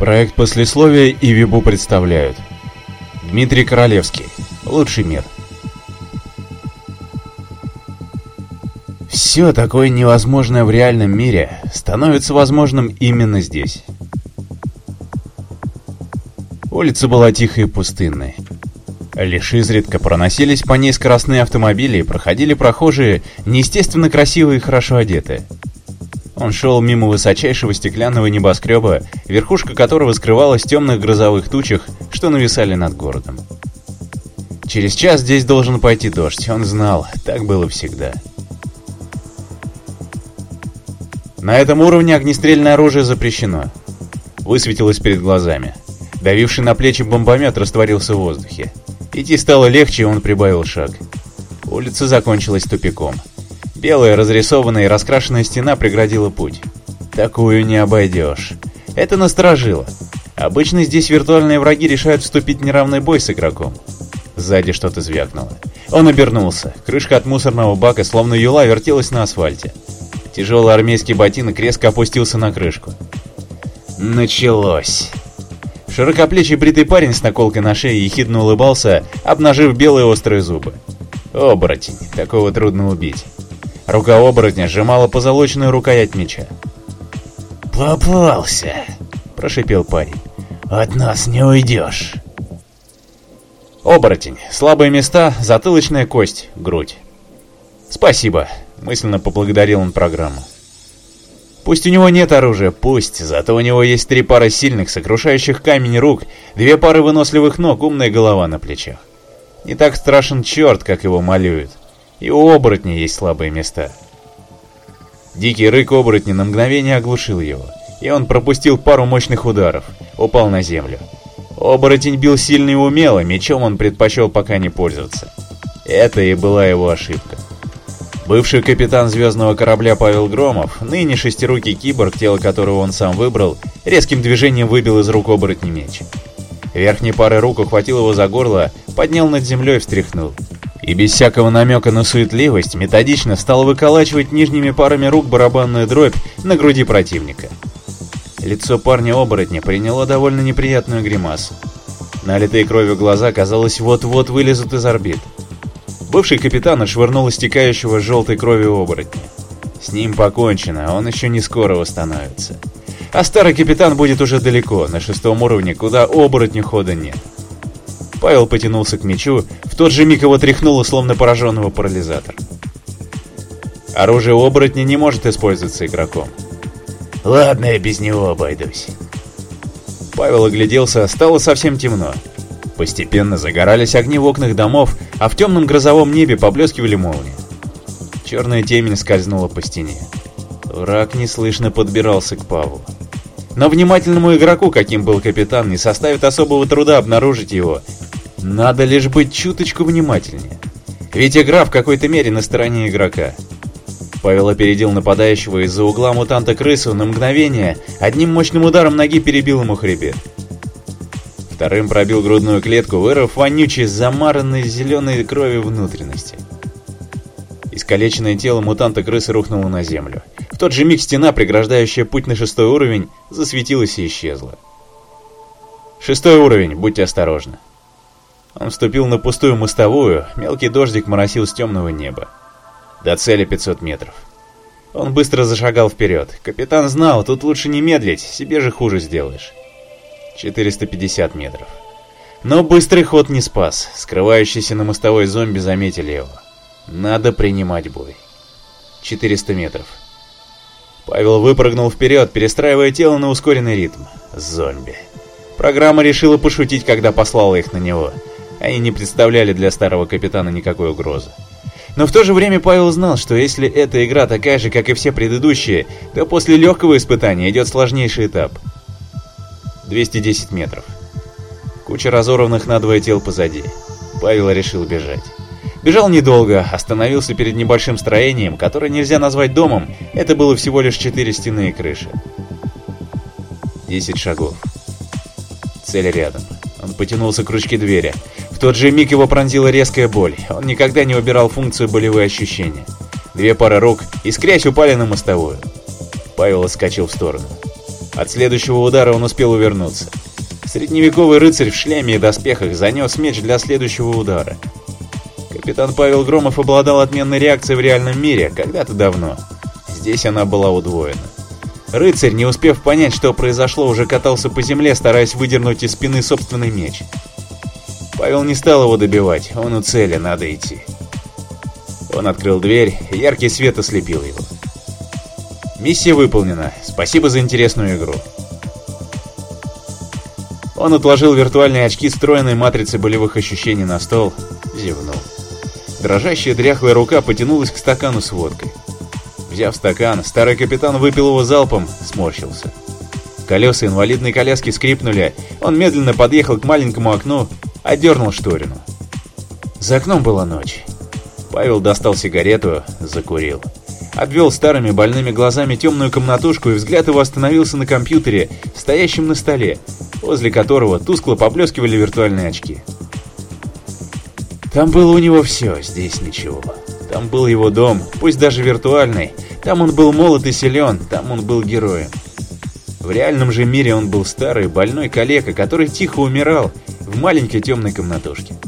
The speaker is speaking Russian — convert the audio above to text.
Проект послесловия и Вибу представляют. Дмитрий Королевский. Лучший мир. Все такое невозможное в реальном мире становится возможным именно здесь. Улица была тихой и пустынной. Лишь изредка проносились по ней скоростные автомобили и проходили прохожие, неестественно красивые и хорошо одетые. Он шел мимо высочайшего стеклянного небоскреба, верхушка которого скрывалась в темных грозовых тучах, что нависали над городом. Через час здесь должен пойти дождь, он знал, так было всегда. На этом уровне огнестрельное оружие запрещено. Высветилось перед глазами. Давивший на плечи бомбомет растворился в воздухе. Идти стало легче, и он прибавил шаг. Улица закончилась тупиком. Белая, разрисованная и раскрашенная стена преградила путь. Такую не обойдешь. Это насторожило. Обычно здесь виртуальные враги решают вступить в неравный бой с игроком. Сзади что-то звякнуло. Он обернулся. Крышка от мусорного бака, словно юла, вертелась на асфальте. Тяжелый армейский ботинок резко опустился на крышку. Началось. Широкоплечий бритый парень с наколкой на шее ехидно улыбался, обнажив белые острые зубы. Оборотень, такого трудно убить. Рука оборотня сжимала позолоченную рукоять меча. «Попался!» – прошипел парень. «От нас не уйдешь!» Оборотень. Слабые места, затылочная кость, грудь. «Спасибо!» – мысленно поблагодарил он программу. Пусть у него нет оружия, пусть, зато у него есть 3 пары сильных, сокрушающих камень рук, 2 пары выносливых ног, умная голова на плечах. Не так страшен черт, как его малюют. И у оборотня есть слабые места. Дикий рык оборотня на мгновение оглушил его, и он пропустил пару мощных ударов, упал на землю. Оборотень бил сильно и умело, мечом он предпочел пока не пользоваться. Это и была его ошибка. Бывший капитан звездного корабля Павел Громов, ныне шестирукий киборг, тело которого он сам выбрал, резким движением выбил из рук оборотня меч. Верхней парой рук ухватил его за горло, поднял над землей и встряхнул. И без всякого намека на суетливость методично стал выколачивать нижними парами рук барабанную дробь на груди противника. Лицо парня-оборотня приняло довольно неприятную гримасу. Налитые кровью глаза, казалось, вот-вот вылезут из орбит. Бывший капитан отшвырнул истекающего желтой кровью оборотня. С ним покончено, он еще не скоро восстановится. А старый капитан будет уже далеко, на 6-м уровне, куда оборотню хода нет. Павел потянулся к мечу, в тот же миг его тряхнуло, словно пораженного парализатора. Оружие оборотня не может использоваться игроком. «Ладно, я без него обойдусь». Павел огляделся, стало совсем темно. Постепенно загорались огни в окнах домов, а в темном грозовом небе поблескивали молнии. Черная темень скользнула по стене. Враг неслышно подбирался к Павлу. Но внимательному игроку, каким был капитан, не составит особого труда обнаружить его. Надо лишь быть чуточку внимательнее. Ведь игра в какой-то мере на стороне игрока. Павел опередил нападающего из-за угла мутанта-крысу на мгновение, одним мощным ударом ноги перебил ему хребет. Вторым пробил грудную клетку, вырвав вонючий, замаранный зеленой кровью внутренности. Искалеченное тело мутанта-крысы рухнуло на землю. В тот же миг стена, преграждающая путь на 6-й уровень, засветилась и исчезла. 6-й уровень, будьте осторожны. Он вступил на пустую мостовую, мелкий дождик моросил с темного неба. До цели 500 метров. Он быстро зашагал вперед. Капитан знал, тут лучше не медлить, себе же хуже сделаешь. 450 метров. Но быстрый ход не спас. Скрывающиеся на мостовой зомби заметили его. Надо принимать бой. 400 метров. Павел выпрыгнул вперед, перестраивая тело на ускоренный ритм. Зомби. Программа решила пошутить, когда послала их на него. Они не представляли для старого капитана никакой угрозы. Но в то же время Павел знал, что если эта игра такая же, как и все предыдущие, то после легкого испытания идет сложнейший этап. 210 метров. Куча разорванных надвое тел позади. Павел решил бежать. Бежал недолго, остановился перед небольшим строением, которое нельзя назвать домом, это было всего лишь 4 стены и крыши. 10 шагов. Цель рядом. Он потянулся к ручке двери. В тот же миг его пронзила резкая боль. Он никогда не убирал функцию болевые ощущения. 2 пары рук, искрясь, упали на мостовую. Павел отскочил в сторону. От следующего удара он успел увернуться. Средневековый рыцарь в шлеме и доспехах занес меч для следующего удара. Капитан Павел Громов обладал отменной реакцией в реальном мире когда-то давно. Здесь она была удвоена. Рыцарь, не успев понять, что произошло, уже катался по земле, стараясь выдернуть из спины собственный меч. Павел не стал его добивать, он у цели, надо идти. Он открыл дверь, яркий свет ослепил его. Миссия выполнена, спасибо за интересную игру. Он отложил виртуальные очки встроенной матрицы болевых ощущений на стол, зевнул. Дрожащая дряхлая рука потянулась к стакану с водкой. Взяв стакан, старый капитан выпил его залпом, сморщился. Колеса инвалидной коляски скрипнули, он медленно подъехал к маленькому окну, отдернул шторину. За окном была ночь. Павел достал сигарету, закурил. Обвел старыми больными глазами темную комнатушку, и взгляд его остановился на компьютере, стоящем на столе, возле которого тускло поблескивали виртуальные очки. Там было у него все, здесь ничего. Там был его дом, пусть даже виртуальный. Там он был молод и силен, там он был героем. В реальном же мире он был старый, больной калека, который тихо умирал в маленькой темной комнатушке.